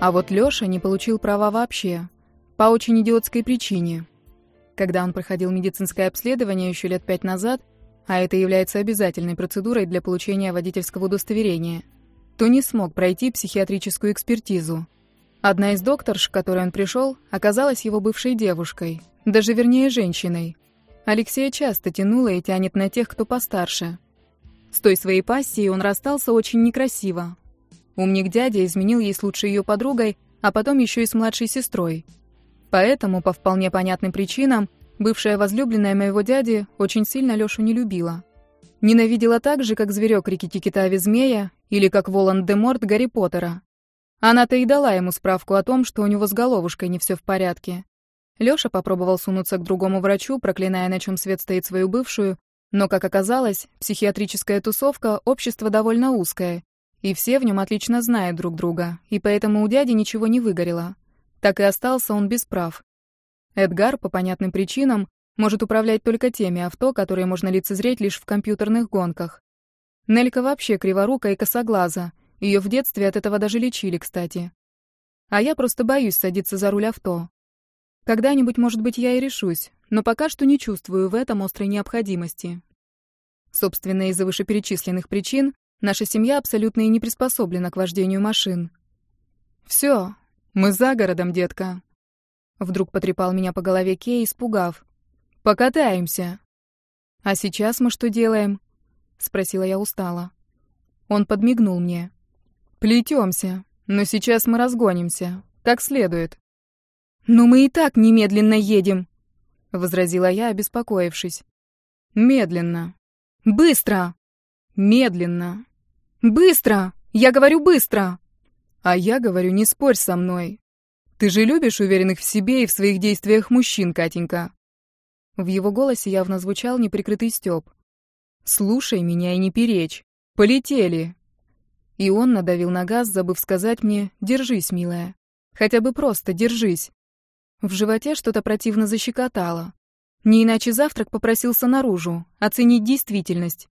А вот Лёша не получил права вообще. По очень идиотской причине. Когда он проходил медицинское обследование еще лет 5 назад, а это является обязательной процедурой для получения водительского удостоверения, то не смог пройти психиатрическую экспертизу. Одна из докторш, к которой он пришел, оказалась его бывшей девушкой, даже вернее женщиной. Алексея часто тянуло и тянет на тех, кто постарше. С той своей пассией он расстался очень некрасиво. Умник дядя изменил ей с лучшей ее подругой, а потом еще и с младшей сестрой. Поэтому, по вполне понятным причинам, бывшая возлюбленная моего дяди очень сильно Лёшу не любила. Ненавидела так же, как зверек Рикки-Тикки-Тави змея или как Волан-де-Морт Гарри Поттера. Она-то и дала ему справку о том, что у него с головушкой не все в порядке. Лёша попробовал сунуться к другому врачу, проклиная, на чем свет стоит свою бывшую, но, как оказалось, психиатрическая тусовка — общество довольно узкое, и все в нем отлично знают друг друга, и поэтому у дяди ничего не выгорело. Так и остался он без прав. Эдгар, по понятным причинам, может управлять только теми авто, которые можно лицезреть лишь в компьютерных гонках. Нелька вообще криворука и косоглаза, ее в детстве от этого даже лечили, кстати. А я просто боюсь садиться за руль авто. Когда-нибудь, может быть, я и решусь, но пока что не чувствую в этом острой необходимости. Собственно, из-за вышеперечисленных причин наша семья абсолютно и не приспособлена к вождению машин. «Всё, мы за городом, детка». Вдруг потрепал меня по голове Кей, испугав. «Покатаемся». «А сейчас мы что делаем?» — спросила я устало. Он подмигнул мне. «Плетёмся, но сейчас мы разгонимся, как следует». «Но мы и так немедленно едем», — возразила я, обеспокоившись. «Медленно». «Быстро!» «Медленно». «Быстро! Я говорю быстро!» «А я говорю, не спорь со мной. Ты же любишь уверенных в себе и в своих действиях мужчин, Катенька». В его голосе явно звучал неприкрытый стёб. «Слушай меня и не перечь. Полетели». И он надавил на газ, забыв сказать мне «держись, милая». Хотя бы просто держись. В животе что-то противно защекотало. Не иначе завтрак попросился наружу, оценить действительность.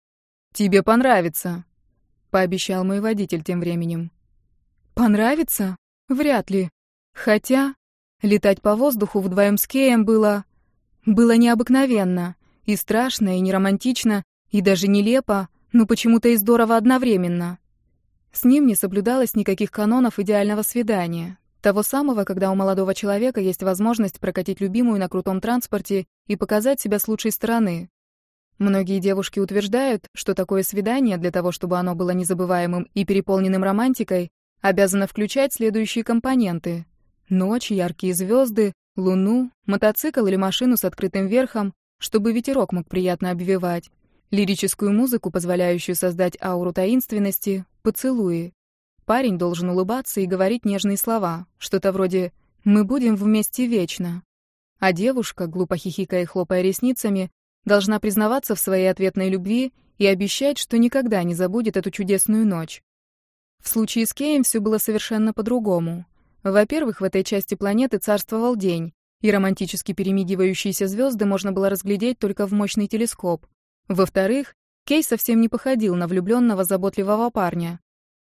«Тебе понравится», — пообещал мой водитель тем временем. «Понравится? Вряд ли. Хотя летать по воздуху вдвоем с Кеем было необыкновенно, и страшно, и неромантично, и даже нелепо, но почему-то и здорово одновременно. С ним не соблюдалось никаких канонов идеального свидания. Того самого, когда у молодого человека есть возможность прокатить любимую на крутом транспорте и показать себя с лучшей стороны. Многие девушки утверждают, что такое свидание, для того, чтобы оно было незабываемым и переполненным романтикой, обязано включать следующие компоненты: ночь, яркие звезды, луну, мотоцикл или машину с открытым верхом, чтобы ветерок мог приятно обвевать, лирическую музыку, позволяющую создать ауру таинственности, поцелуи. Парень должен улыбаться и говорить нежные слова, что-то вроде «мы будем вместе вечно». А девушка, глупо хихикая и хлопая ресницами, должна признаваться в своей ответной любви и обещать, что никогда не забудет эту чудесную ночь. В случае с Кеем все было совершенно по-другому. Во-первых, в этой части планеты царствовал день, и романтически перемигивающиеся звезды можно было разглядеть только в мощный телескоп. Во-вторых, Кей совсем не походил на влюбленного заботливого парня.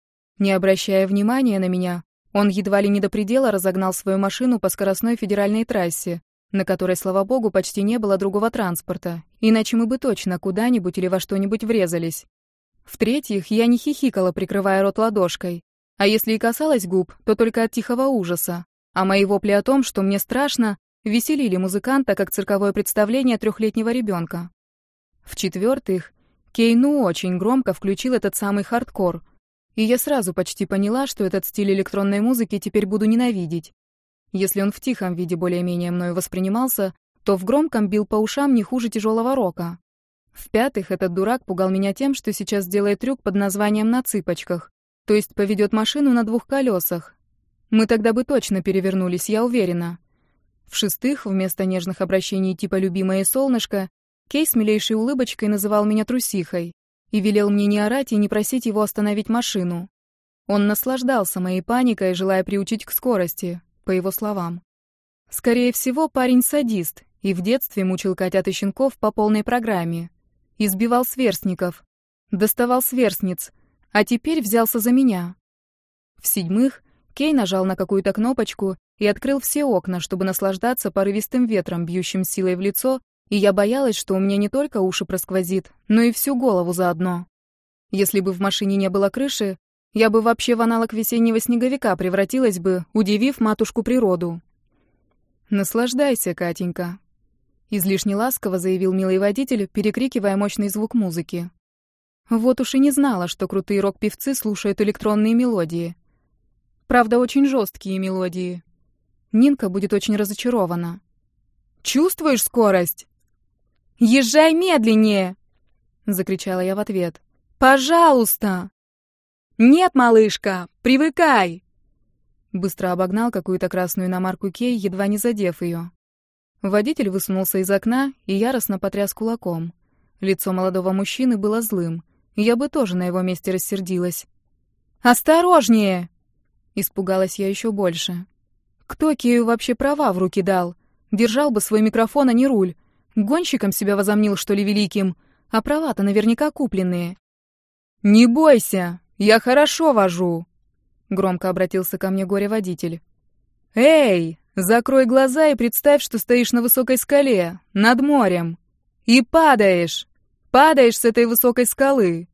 Не обращая внимания на меня, он едва ли не до предела разогнал свою машину по скоростной федеральной трассе, на которой, слава богу, почти не было другого транспорта, иначе мы бы точно куда-нибудь или во что-нибудь врезались. В-третьих, я не хихикала, прикрывая рот ладошкой, а если и касалась губ, то только от тихого ужаса, а мои вопли о том, что мне страшно, веселили музыканта, как цирковое представление 3-летнего ребенка. В-четвертых, Кей очень громко включил этот самый хардкор, и я сразу почти поняла, что этот стиль электронной музыки теперь буду ненавидеть. Если он в тихом виде более-менее мною воспринимался, то в громком бил по ушам не хуже тяжелого рока. В-пятых, этот дурак пугал меня тем, что сейчас сделает трюк под названием «на цыпочках», то есть поведет машину на 2 колесах. Мы тогда бы точно перевернулись, я уверена. В-шестых, вместо нежных обращений типа «любимое солнышко», Кей с милейшей улыбочкой называл меня трусихой и велел мне не орать и не просить его остановить машину. Он наслаждался моей паникой, желая приучить к скорости, по его словам. Скорее всего, парень садист и в детстве мучил котят и щенков по полной программе. Избивал сверстников, доставал сверстниц, а теперь взялся за меня. В-седьмых, Кей нажал на какую-то кнопочку и открыл все окна, чтобы наслаждаться порывистым ветром, бьющим силой в лицо, и я боялась, что у меня не только уши просквозит, но и всю голову заодно. Если бы в машине не было крыши, я бы вообще в аналог весеннего снеговика превратилась бы, удивив матушку природу. «Наслаждайся, Катенька», — излишне ласково заявил милый водитель, перекрикивая мощный звук музыки. Вот уж и не знала, что крутые рок-певцы слушают электронные мелодии. Правда, очень жесткие мелодии. Нинка будет очень разочарована. «Чувствуешь скорость?» «Езжай медленнее!» — закричала я в ответ. «Пожалуйста!» «Нет, малышка, привыкай!» Быстро обогнал какую-то красную иномарку Кей, едва не задев ее. Водитель высунулся из окна и яростно потряс кулаком. Лицо молодого мужчины было злым. Я бы тоже на его месте рассердилась. «Осторожнее!» Испугалась я еще больше. Кто Кею вообще права в руки дал? Держал бы свой микрофон, а не руль. Гонщиком себя возомнил, что ли, великим? А права-то наверняка купленные. «Не бойся, я хорошо вожу!» Громко обратился ко мне горе-водитель. «Эй, закрой глаза и представь, что стоишь на высокой скале, над морем. И падаешь! Падаешь с этой высокой скалы!»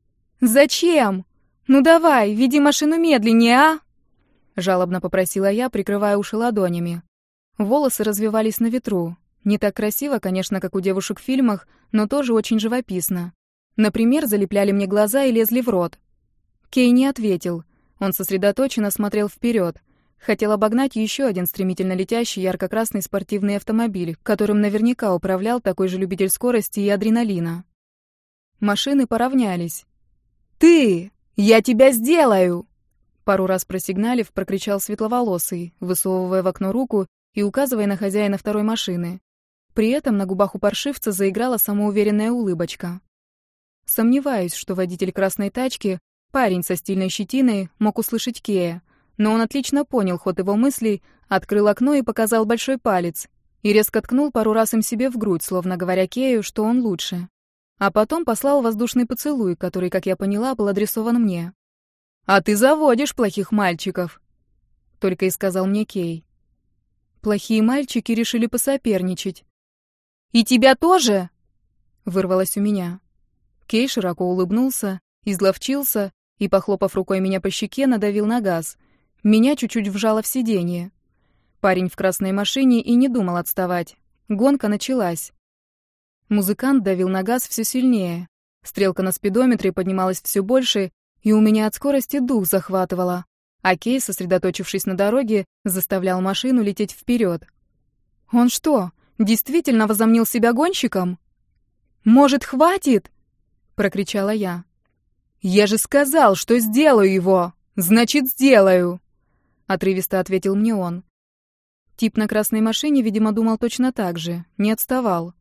«Зачем? Ну давай, веди машину медленнее, а?» Жалобно попросила я, прикрывая уши ладонями. Волосы развивались на ветру. Не так красиво, конечно, как у девушек в фильмах, но тоже очень живописно. Например, залепляли мне глаза и лезли в рот. Кей не ответил. Он сосредоточенно смотрел вперед. Хотел обогнать еще один стремительно летящий ярко-красный спортивный автомобиль, которым наверняка управлял такой же любитель скорости и адреналина. Машины поравнялись. «Ты! Я тебя сделаю!» Пару раз просигналив, прокричал светловолосый, высовывая в окно руку и указывая на хозяина второй машины. При этом на губах у паршивца заиграла самоуверенная улыбочка. Сомневаюсь, что водитель красной тачки, парень со стильной щетиной, мог услышать Кея, но он отлично понял ход его мыслей, открыл окно и показал большой палец, и резко ткнул пару раз им себе в грудь, словно говоря Кею, что он лучше. А потом послал воздушный поцелуй, который, как я поняла, был адресован мне. «А ты заводишь плохих мальчиков», — только и сказал мне Кей. Плохие мальчики решили посоперничать. «И тебя тоже?» — вырвалось у меня. Кей широко улыбнулся, изловчился и, похлопав рукой меня по щеке, надавил на газ. Меня чуть-чуть вжало в сиденье. Парень в красной машине и не думал отставать. Гонка началась. Музыкант давил на газ все сильнее. Стрелка на спидометре поднималась все больше, и у меня от скорости дух захватывало. А Кей, сосредоточившись на дороге, заставлял машину лететь вперед. Он что, действительно возомнил себя гонщиком? «Может, хватит?» — прокричала я. «Я же сказал, что сделаю его! Значит, сделаю!» — отрывисто ответил мне он. Тип на красной машине, видимо, думал точно так же, не отставал.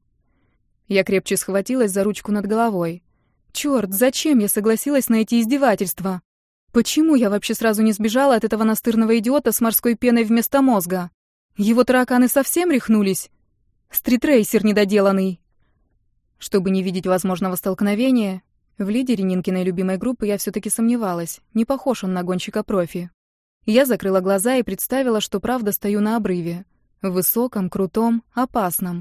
Я крепче схватилась за ручку над головой. Чёрт, зачем я согласилась на эти издевательства? Почему я вообще сразу не сбежала от этого настырного идиота с морской пеной вместо мозга? Его тараканы совсем рехнулись? Стритрейсер недоделанный. Чтобы не видеть возможного столкновения, в лидере Нинкиной любимой группы я все-таки сомневалась. Не похож он на гонщика-профи. Я закрыла глаза и представила, что правда стою на обрыве. Высоком, крутом, опасном.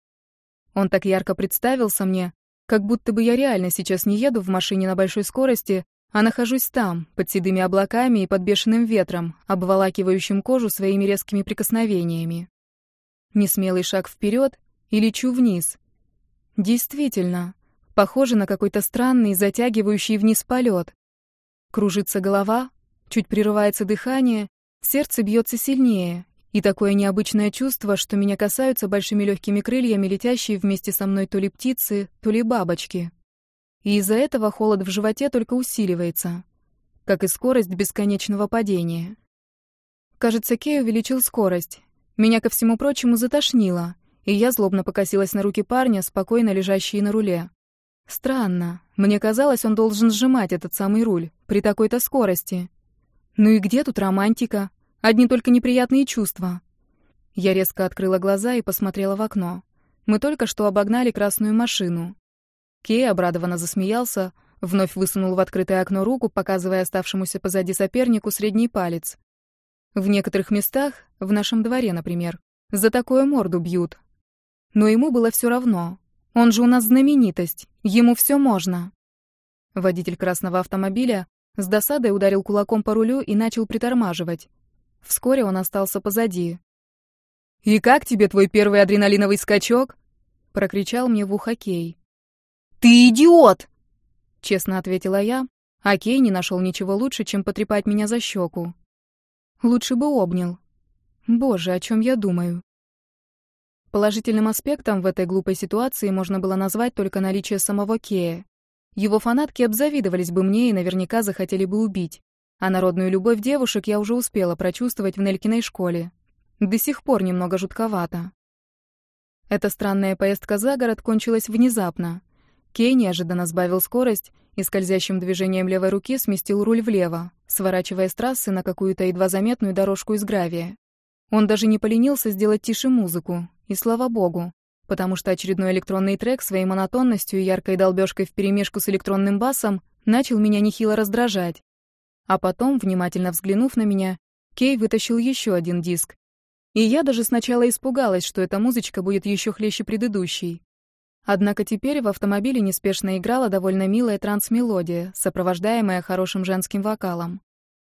Он так ярко представился мне, как будто бы я реально сейчас не еду в машине на большой скорости, а нахожусь там, под седыми облаками и под бешеным ветром, обволакивающим кожу своими резкими прикосновениями. Несмелый шаг вперед и лечу вниз. Действительно, похоже на какой-то странный, затягивающий вниз полет. Кружится голова, чуть прерывается дыхание, сердце бьется сильнее, и такое необычное чувство, что меня касаются большими легкими крыльями, летящие вместе со мной то ли птицы, то ли бабочки. И из-за этого холод в животе только усиливается, как и скорость бесконечного падения. Кажется, Кей увеличил скорость. Меня, ко всему прочему, затошнило, и я злобно покосилась на руки парня, спокойно лежащие на руле. Странно. Мне казалось, он должен сжимать этот самый руль при такой-то скорости. Ну и где тут романтика? Одни только неприятные чувства. Я резко открыла глаза и посмотрела в окно. Мы только что обогнали красную машину. Кей обрадованно засмеялся, вновь высунул в открытое окно руку, показывая оставшемуся позади сопернику средний палец. В некоторых местах, в нашем дворе, например, за такое морду бьют. Но ему было все равно. Он же у нас знаменитость, ему все можно. Водитель красного автомобиля с досадой ударил кулаком по рулю и начал притормаживать. Вскоре он остался позади. «И как тебе твой первый адреналиновый скачок?» — прокричал мне в ухо Кей. «Ты идиот!» — честно ответила я, а Кей не нашел ничего лучше, чем потрепать меня за щеку. Лучше бы обнял. Боже, о чем я думаю? Положительным аспектом в этой глупой ситуации можно было назвать только наличие самого Кея. Его фанатки обзавидовались бы мне и наверняка захотели бы убить. А народную любовь девушек я уже успела прочувствовать в Нелькиной школе. До сих пор немного жутковато. Эта странная поездка за город кончилась внезапно. Кей неожиданно сбавил скорость и скользящим движением левой руки сместил руль влево, сворачивая с трассы на какую-то едва заметную дорожку из гравия. Он даже не поленился сделать тише музыку, и слава богу, потому что очередной электронный трек своей монотонностью и яркой долбёжкой вперемешку с электронным басом начал меня нехило раздражать. А потом, внимательно взглянув на меня, Кей вытащил еще один диск. И я даже сначала испугалась, что эта музычка будет еще хлеще предыдущей. Однако теперь в автомобиле неспешно играла довольно милая транс-мелодия, сопровождаемая хорошим женским вокалом.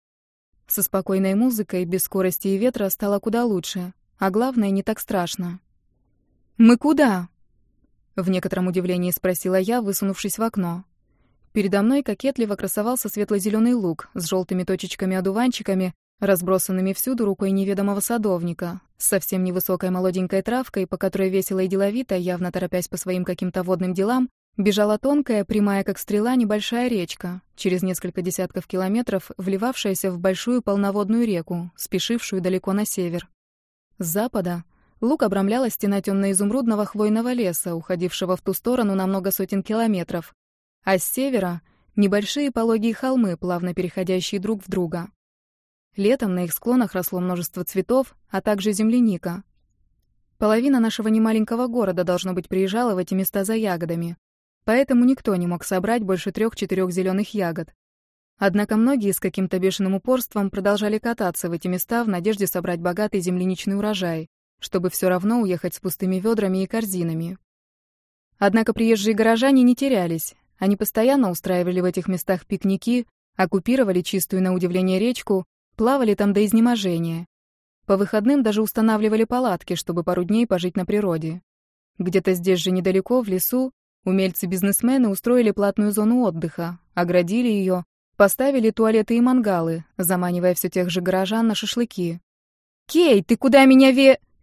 Со спокойной музыкой, без скорости и ветра стало куда лучше, а главное, не так страшно. «Мы куда?» — в некотором удивлении спросила я, высунувшись в окно. Передо мной кокетливо красовался светло-зеленый луг с желтыми точечками-одуванчиками, разбросанными всюду рукой неведомого садовника, с совсем невысокой молоденькой травкой, по которой весело и деловито, явно торопясь по своим каким-то водным делам, бежала тонкая, прямая как стрела, небольшая речка, через несколько десятков километров вливавшаяся в большую полноводную реку, спешившую далеко на север. С запада луг обрамляла стена темно-изумрудного хвойного леса, уходившего в ту сторону на много сотен километров, а с севера — небольшие пологие холмы, плавно переходящие друг в друга. Летом на их склонах росло множество цветов, а также земляника. Половина нашего немаленького города, должно быть, приезжала в эти места за ягодами, поэтому никто не мог собрать больше 3-4 зеленых ягод. Однако многие с каким-то бешеным упорством продолжали кататься в эти места в надежде собрать богатый земляничный урожай, чтобы все равно уехать с пустыми ведрами и корзинами. Однако приезжие горожане не терялись. Они постоянно устраивали в этих местах пикники, оккупировали чистую на удивление речку, плавали там до изнеможения. По выходным даже устанавливали палатки, чтобы пару дней пожить на природе. Где-то здесь же недалеко, в лесу, умельцы-бизнесмены устроили платную зону отдыха, оградили ее, поставили туалеты и мангалы, заманивая все тех же горожан на шашлыки. «Кей, ты куда меня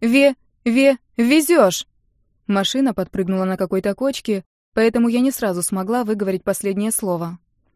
везешь?» Машина подпрыгнула на какой-то кочке, поэтому я не сразу смогла выговорить последнее слово.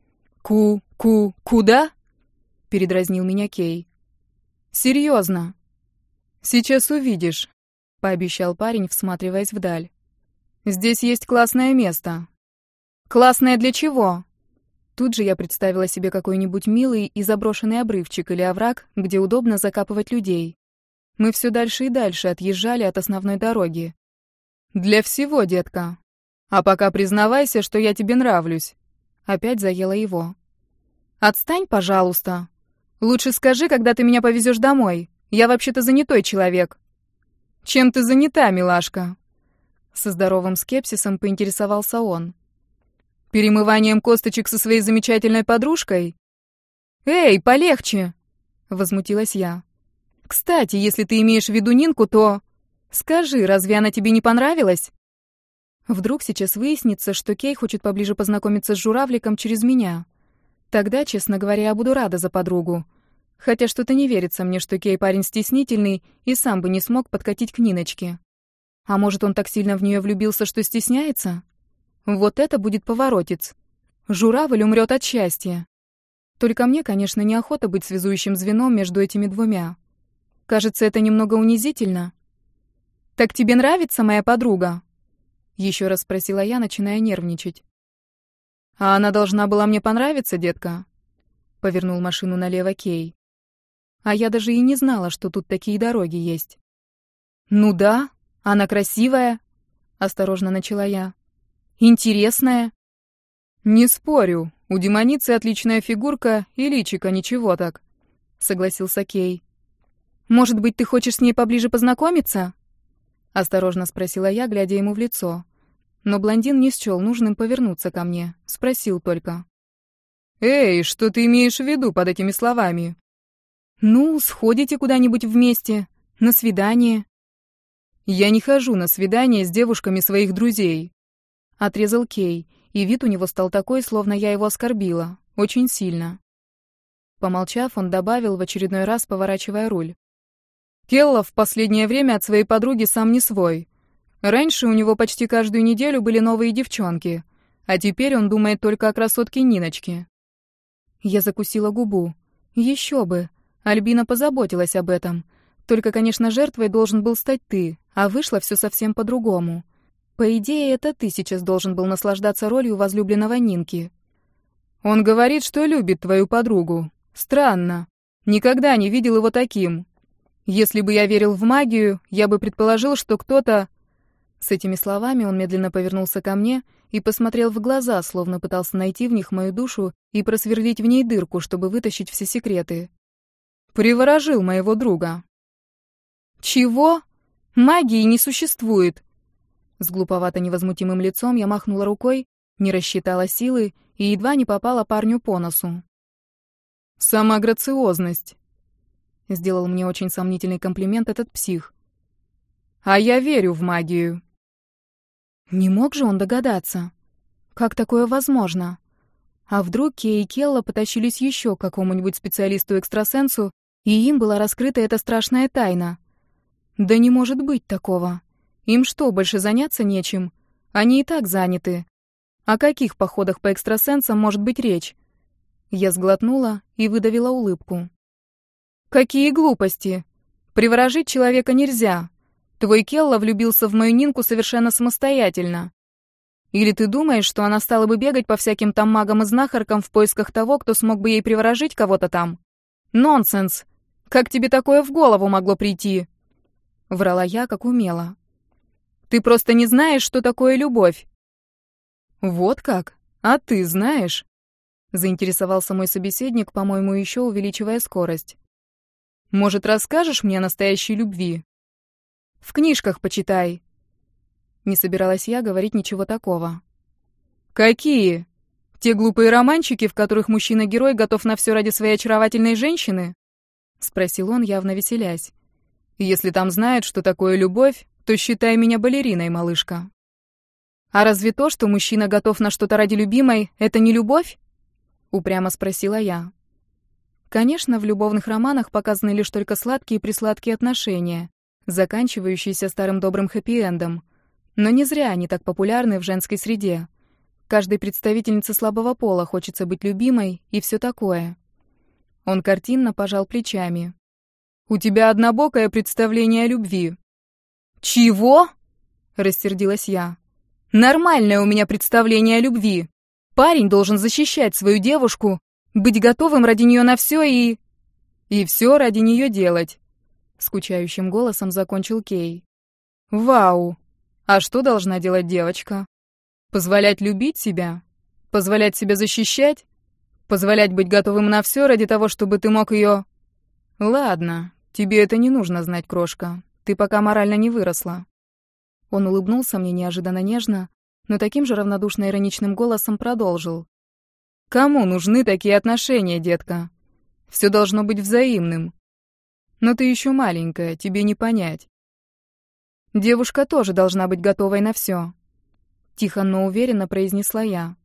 «Куда?» — передразнил меня Кей. «Серьезно?» «Сейчас увидишь», — пообещал парень, всматриваясь вдаль. «Здесь есть классное место». «Классное для чего?» Тут же я представила себе какой-нибудь милый и заброшенный обрывчик или овраг, где удобно закапывать людей. Мы все дальше и дальше отъезжали от основной дороги. «Для всего, детка. А пока признавайся, что я тебе нравлюсь». Опять заела его. «Отстань, пожалуйста. Лучше скажи, когда ты меня повезешь домой. Я вообще-то занятой человек». «Чем ты занята, милашка?» Со здоровым скепсисом поинтересовался он. «Перемыванием косточек со своей замечательной подружкой?» «Эй, полегче!» — возмутилась я. «Кстати, если ты имеешь в виду Нинку, то... Скажи, разве она тебе не понравилась?» Вдруг сейчас выяснится, что Кей хочет поближе познакомиться с журавликом через меня. Тогда, честно говоря, я буду рада за подругу. Хотя что-то не верится мне, что Кей парень стеснительный и сам бы не смог подкатить к Ниночке. А может, он так сильно в нее влюбился, что стесняется? Вот это будет поворотец. Журавль умрет от счастья. Только мне, конечно, неохота быть связующим звеном между этими двумя. Кажется, это немного унизительно. «Так тебе нравится моя подруга?» Еще раз спросила я, начиная нервничать. «А она должна была мне понравиться, детка?» Повернул машину налево Кей. А я даже и не знала, что тут такие дороги есть. «Ну да, она красивая», — осторожно начала я. «Интересная». «Не спорю, у демоницы отличная фигурка и личико ничего так», — согласился Кей. Может быть, ты хочешь с ней поближе познакомиться?» Осторожно спросила я, глядя ему в лицо. Но блондин не счёл нужным повернуться ко мне. Спросил только. «Эй, что ты имеешь в виду под этими словами?» «Ну, сходите куда-нибудь вместе. На свидание». «Я не хожу на свидания с девушками своих друзей», — отрезал Кей, и вид у него стал такой, словно я его оскорбила. Очень сильно. Помолчав, он добавил, в очередной раз поворачивая руль. «Келла в последнее время от своей подруги сам не свой. Раньше у него почти каждую неделю были новые девчонки, а теперь он думает только о красотке Ниночке». Я закусила губу. Еще бы. Альбина позаботилась об этом. Только, конечно, жертвой должен был стать ты, а вышло все совсем по-другому. По идее, это ты сейчас должен был наслаждаться ролью возлюбленного Нинки. «Он говорит, что любит твою подругу. Странно. Никогда не видел его таким. Если бы я верил в магию, я бы предположил, что кто-то...» С этими словами он медленно повернулся ко мне и посмотрел в глаза, словно пытался найти в них мою душу и просверлить в ней дырку, чтобы вытащить все секреты. «Приворожил моего друга». «Чего? Магии не существует!» С глуповато невозмутимым лицом я махнула рукой, не рассчитала силы и едва не попала парню по носу. «Сама грациозность», — сделал мне очень сомнительный комплимент этот псих. «А я верю в магию». Не мог же он догадаться? Как такое возможно? А вдруг Кей и Келла потащились еще к какому-нибудь специалисту-экстрасенсу, и им была раскрыта эта страшная тайна? Да не может быть такого. Им что, больше заняться нечем? Они и так заняты. О каких походах по экстрасенсам может быть речь? Я сглотнула и выдавила улыбку. «Какие глупости! Приворожить человека нельзя. Твой Келла влюбился в мою Нинку совершенно самостоятельно. Или ты думаешь, что она стала бы бегать по всяким там магам и знахаркам в поисках того, кто смог бы ей приворожить кого-то там? Нонсенс! Как тебе такое в голову могло прийти?» Врала я, как умела. «Ты просто не знаешь, что такое любовь». «Вот как? А ты знаешь?» Заинтересовался мой собеседник, по-моему, еще увеличивая скорость. «Может, расскажешь мне о настоящей любви?» «В книжках почитай». Не собиралась я говорить ничего такого. «Какие? Те глупые романчики, в которых мужчина-герой готов на все ради своей очаровательной женщины?» — спросил он, явно веселясь. «Если там знают, что такое любовь, то считай меня балериной, малышка». «А разве то, что мужчина готов на что-то ради любимой, это не любовь?» — упрямо спросила я. Конечно, в любовных романах показаны лишь только сладкие-присладкие отношения, заканчивающиеся старым добрым хэппи-эндом. Но не зря они так популярны в женской среде. Каждой представительнице слабого пола хочется быть любимой и все такое. Он картинно пожал плечами. «У тебя однобокое представление о любви». «Чего?» — рассердилась я. «Нормальное у меня представление о любви. Парень должен защищать свою девушку, быть готовым ради нее на все и...» «И все ради нее делать», — скучающим голосом закончил Кей. «Вау! А что должна делать девочка? Позволять любить себя? Позволять себя защищать? Позволять быть готовым на все ради того, чтобы ты мог ее...» «Ладно, тебе это не нужно знать, крошка. Ты пока морально не выросла». Он улыбнулся мне неожиданно нежно, но таким же равнодушно-ироничным голосом продолжил. «Кому нужны такие отношения, детка? Все должно быть взаимным. Но ты еще маленькая, тебе не понять. Девушка тоже должна быть готовой на все. Тихо, но уверенно произнесла я.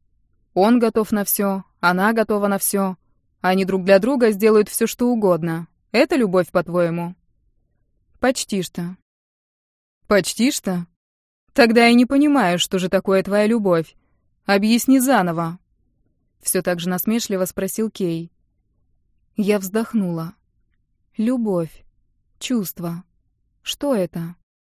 Он готов на все, она готова на все. Они друг для друга сделают все, что угодно. Это любовь, по-твоему?» «Почти что». «Почти что? Тогда я не понимаю, что же такое твоя любовь. Объясни заново». Все так же насмешливо спросил Кей. Я вздохнула. Любовь. Чувство. Что это?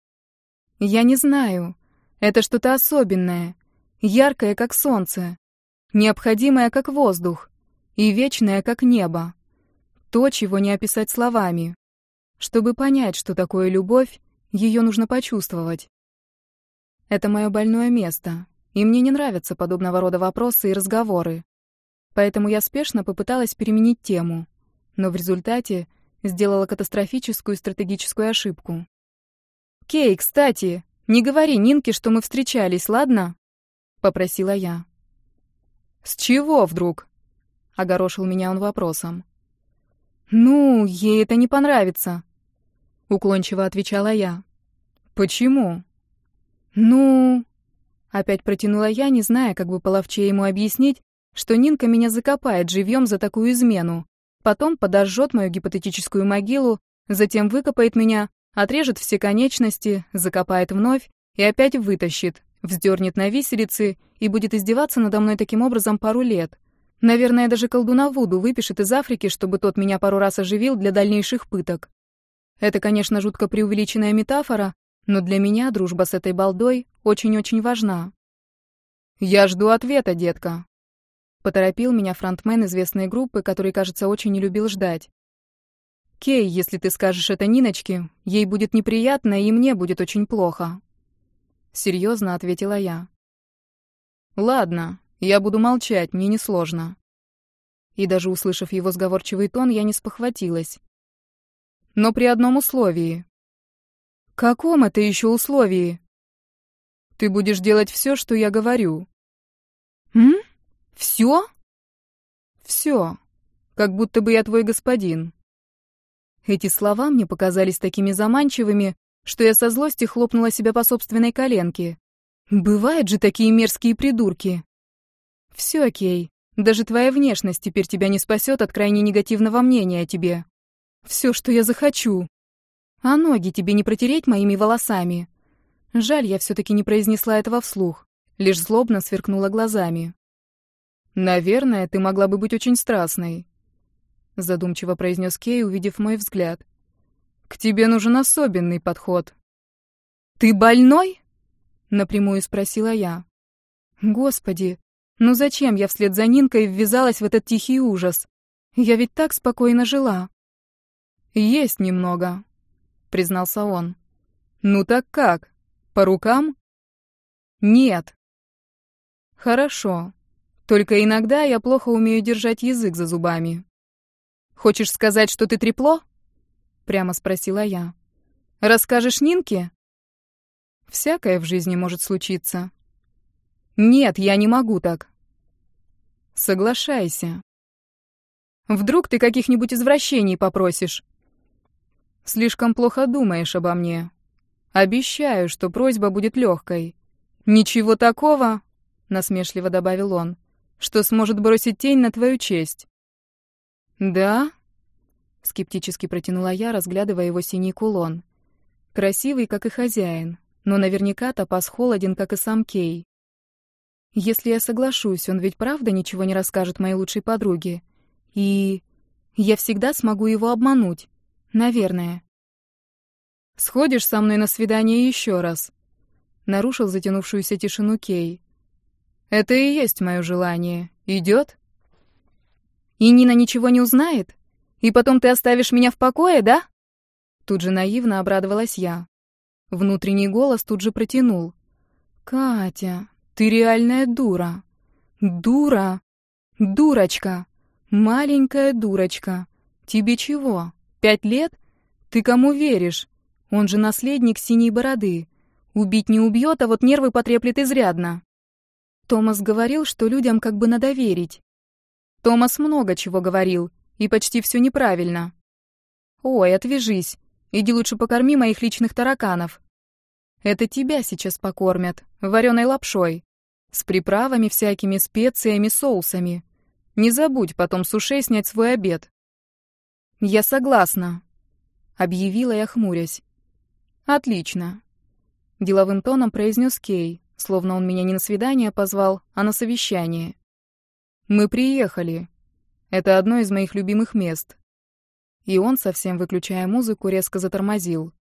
Я не знаю. Это что-то особенное. Яркое, как солнце. Необходимое, как воздух. И вечное, как небо. То, чего не описать словами. Чтобы понять, что такое любовь, ее нужно почувствовать. Это мое больное место, и мне не нравятся подобного рода вопросы и разговоры. Поэтому я спешно попыталась переменить тему, но в результате сделала катастрофическую стратегическую ошибку. «Кей, кстати, не говори Нинке, что мы встречались, ладно?» — попросила я. «С чего вдруг?» — огорошил меня он вопросом. «Ну, ей это не понравится», — уклончиво отвечала я. «Почему?» «Ну...» — опять протянула я, не зная, как бы половчее ему объяснить, что Нинка меня закопает живьем за такую измену, потом подожжет мою гипотетическую могилу, затем выкопает меня, отрежет все конечности, закопает вновь и опять вытащит, вздернет на виселице и будет издеваться надо мной таким образом пару лет. Наверное, даже колдуна Вуду выпишет из Африки, чтобы тот меня пару раз оживил для дальнейших пыток. Это, конечно, жутко преувеличенная метафора, но для меня дружба с этой балдой очень-очень важна. «Я жду ответа, детка», — поторопил меня фронтмен известной группы, который, кажется, очень не любил ждать. «Кей, если ты скажешь это Ниночке, ей будет неприятно, и мне будет очень плохо», — серьезно ответила я. «Ладно, я буду молчать, мне несложно». И даже услышав его сговорчивый тон, я не спохватилась. «Но при одном условии». «Каком это еще условии?» «Ты будешь делать все, что я говорю». Все?» «Все. Как будто бы я твой господин». Эти слова мне показались такими заманчивыми, что я со злости хлопнула себя по собственной коленке. Бывают же такие мерзкие придурки. Все окей. Даже твоя внешность теперь тебя не спасет от крайне негативного мнения о тебе. Все, что я захочу. А ноги тебе не протереть моими волосами. Жаль, я все-таки не произнесла этого вслух, лишь злобно сверкнула глазами. «Наверное, ты могла бы быть очень страстной», — задумчиво произнес Кей, увидев мой взгляд. «К тебе нужен особенный подход». «Ты больной?» — напрямую спросила я. «Господи, ну зачем я вслед за Нинкой ввязалась в этот тихий ужас? Я ведь так спокойно жила». «Есть немного», — признался он. «Ну так как? По рукам?» «Нет». «Хорошо. Только иногда я плохо умею держать язык за зубами». «Хочешь сказать, что ты трепло?» — прямо спросила я. «Расскажешь Нинке?» «Всякое в жизни может случиться». «Нет, я не могу так». «Соглашайся». «Вдруг ты каких-нибудь извращений попросишь?» «Слишком плохо думаешь обо мне. Обещаю, что просьба будет легкой». «Ничего такого», — насмешливо добавил он, «что сможет бросить тень на твою честь». «Да?» — скептически протянула я, разглядывая его синий кулон. Красивый, как и хозяин, но наверняка топаз холоден, как и сам Кей. Если я соглашусь, он ведь правда ничего не расскажет моей лучшей подруге. И я всегда смогу его обмануть. Наверное. «Сходишь со мной на свидание еще раз?» — нарушил затянувшуюся тишину Кей. «Это и есть мое желание. Идет?» «И Нина ничего не узнает? И потом ты оставишь меня в покое, да?» Тут же наивно обрадовалась я. Внутренний голос тут же протянул. «Катя, ты реальная дура. Дура. Дурочка. Маленькая дурочка. Тебе чего? 5 лет? Ты кому веришь? Он же наследник синей бороды. Убить не убьет, а вот нервы потреплет изрядно». Томас говорил, что людям как бы надо верить. Томас много чего говорил, и почти все неправильно. «Ой, отвяжись. Иди лучше покорми моих личных тараканов. Это тебя сейчас покормят, вареной лапшой, с приправами всякими, специями, соусами. Не забудь потом с ушей снять свой обед». «Я согласна», — объявила я, хмурясь. «Отлично», — деловым тоном произнес Кей, словно он меня не на свидание позвал, а на совещание. «Мы приехали. Это одно из моих любимых мест». И он, совсем выключая музыку, резко затормозил.